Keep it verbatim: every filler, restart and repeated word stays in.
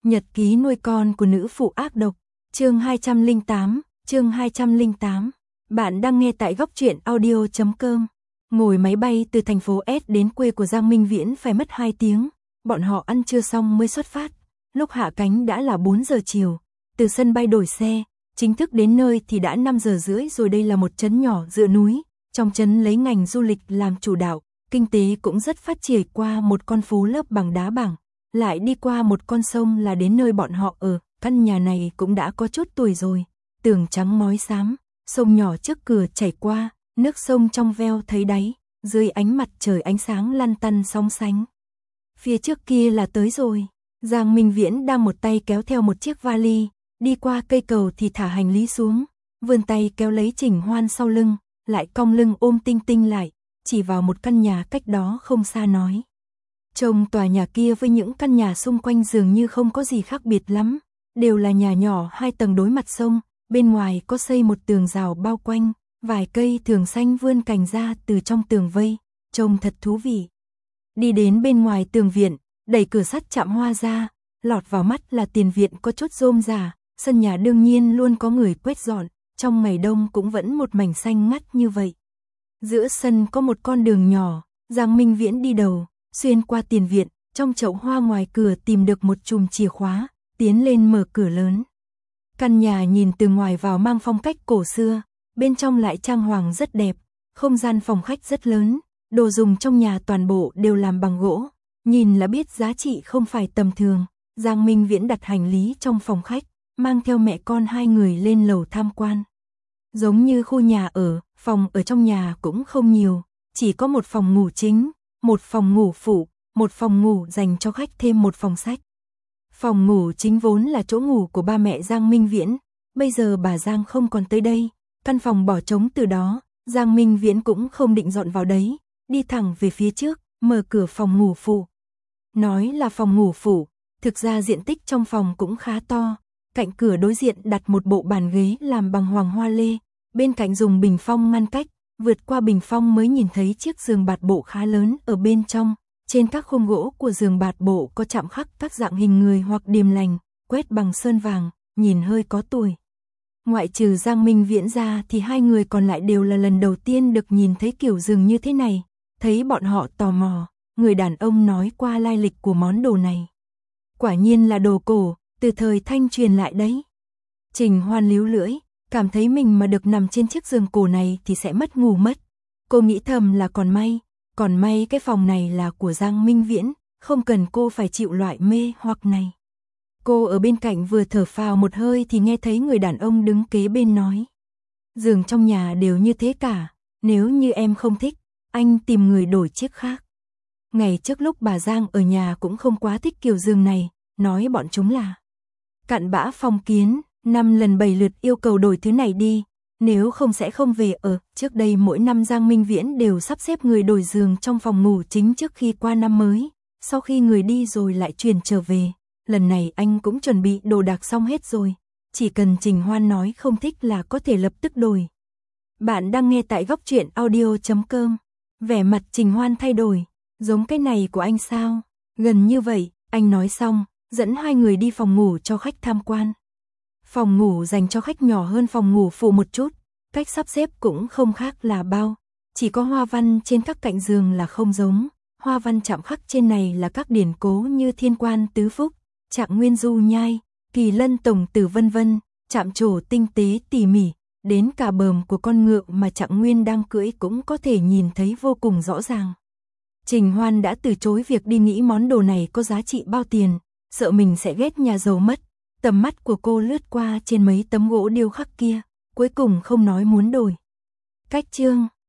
Nhật ký nuôi con của nữ phụ ác độc, chương hai trăm lẻ tám, chương hai trăm lẻ tám. Bạn đang nghe tại góc truyện audio chấm com. Ngồi máy bay từ thành phố S đến quê của Giang Minh Viễn phải mất hai tiếng, bọn họ ăn trưa xong mới xuất phát. Lúc hạ cánh đã là bốn giờ chiều, từ sân bay đổi xe, chính thức đến nơi thì đã năm giờ rưỡi rồi. Đây là một trấn nhỏ dựa núi, trong trấn lấy ngành du lịch làm chủ đạo, kinh tế cũng rất phát triển. Qua một con phố lợp bằng đá bảng, lại đi qua một con sông là đến nơi bọn họ ở. Căn nhà này cũng đã có chút tuổi rồi, tường trắng ngói xám, sông nhỏ trước cửa chảy qua, nước sông trong veo thấy đáy, dưới ánh mặt trời ánh sáng lăn tăn sóng sánh. Phía trước kia là tới rồi. Giang Minh Viễn đang một tay kéo theo một chiếc vali, đi qua cây cầu thì thả hành lý xuống, vươn tay kéo lấy Trình Hoan sau lưng, lại cong lưng ôm Tinh Tinh lại, chỉ vào một căn nhà cách đó không xa nói. Trông tòa nhà kia với những căn nhà xung quanh dường như không có gì khác biệt lắm, đều là nhà nhỏ hai tầng đối mặt sông, bên ngoài có xây một tường rào bao quanh, vài cây thường xanh vươn cành ra từ trong tường vây, trông thật thú vị. Đi đến bên ngoài tường viện, đẩy cửa sắt chạm hoa ra, lọt vào mắt là tiền viện có chút rôm rả, sân nhà đương nhiên luôn có người quét dọn, trong ngày đông cũng vẫn một mảnh xanh ngắt như vậy. Giữa sân có một con đường nhỏ, Giang Minh Viễn đi đầu, xuyên qua tiền viện, trong chậu hoa ngoài cửa tìm được một chùm chìa khóa, tiến lên mở cửa lớn. Căn nhà nhìn từ ngoài vào mang phong cách cổ xưa, bên trong lại trang hoàng rất đẹp, không gian phòng khách rất lớn, đồ dùng trong nhà toàn bộ đều làm bằng gỗ, nhìn là biết giá trị không phải tầm thường. Giang Minh Viễn đặt hành lý trong phòng khách, mang theo mẹ con hai người lên lầu tham quan. Giống như khu nhà ở, phòng ở trong nhà cũng không nhiều, chỉ có một phòng ngủ chính, một phòng ngủ phụ, một phòng ngủ dành cho khách thêm một phòng sách. Phòng ngủ chính vốn là chỗ ngủ của ba mẹ Giang Minh Viễn, bây giờ bà Giang không còn tới đây, căn phòng bỏ trống từ đó, Giang Minh Viễn cũng không định dọn vào đấy, đi thẳng về phía trước, mở cửa phòng ngủ phụ. Nói là phòng ngủ phụ, thực ra diện tích trong phòng cũng khá to, cạnh cửa đối diện đặt một bộ bàn ghế làm bằng hoàng hoa lê, bên cạnh dùng bình phong ngăn cách, vượt qua bình phong mới nhìn thấy chiếc giường bạt bộ khá lớn ở bên trong. Trên các khung gỗ của giường bạt bộ có chạm khắc các dạng hình người hoặc điềm lành, quét bằng sơn vàng, nhìn hơi có tuổi. Ngoại trừ Giang Minh Viễn ra thì hai người còn lại đều là lần đầu tiên được nhìn thấy kiểu giường như thế này. Thấy bọn họ tò mò, người đàn ông nói qua lai lịch của món đồ này. Quả nhiên là đồ cổ, từ thời Thanh truyền lại đấy. Trình Hoan líu lưỡi, cảm thấy mình mà được nằm trên chiếc giường cổ này thì sẽ mất ngủ mất. Cô nghĩ thầm là còn may. Còn may cái phòng này là của Giang Minh Viễn, không cần cô phải chịu loại mê hoặc này. Cô ở bên cạnh vừa thở phào một hơi thì nghe thấy người đàn ông đứng kế bên nói. Giường trong nhà đều như thế cả, nếu như em không thích, anh tìm người đổi chiếc khác. Ngày trước lúc bà Giang ở nhà cũng không quá thích kiểu giường này, nói bọn chúng là cặn bã phong kiến, năm lần bảy lượt yêu cầu đổi thứ này đi. Nếu không sẽ không về ở. Trước đây mỗi năm Giang Minh Viễn đều sắp xếp người đổi giường trong phòng ngủ chính trước khi qua năm mới, sau khi người đi rồi lại chuyển trở về. Lần này anh cũng chuẩn bị đồ đạc xong hết rồi, chỉ cần Trình Hoan nói không thích là có thể lập tức đổi. Bạn đang nghe tại góc truyện audio chấm com. Vẻ mặt Trình Hoan thay đổi, giống cái này của anh sao? Gần như vậy, anh nói xong, dẫn hai người đi phòng ngủ cho khách tham quan. Phòng ngủ dành cho khách nhỏ hơn phòng ngủ phụ một chút, cách sắp xếp cũng không khác là bao, chỉ có hoa văn trên các cạnh giường là không giống, hoa văn chạm khắc trên này là các điển cố như thiên quan tứ phúc, trạng nguyên du nhai, kỳ lân tổng tử vân vân, chạm trổ tinh tế tỉ mỉ, đến cả bờm của con ngựa mà Trạng Nguyên đang cưỡi cũng có thể nhìn thấy vô cùng rõ ràng. Trình Hoan đã từ chối việc đi nghĩ món đồ này có giá trị bao tiền, sợ mình sẽ ghét nhà giàu mất. Tầm mắt của cô lướt qua trên mấy tấm gỗ điêu khắc kia, cuối cùng không nói muốn đổi. Cách chương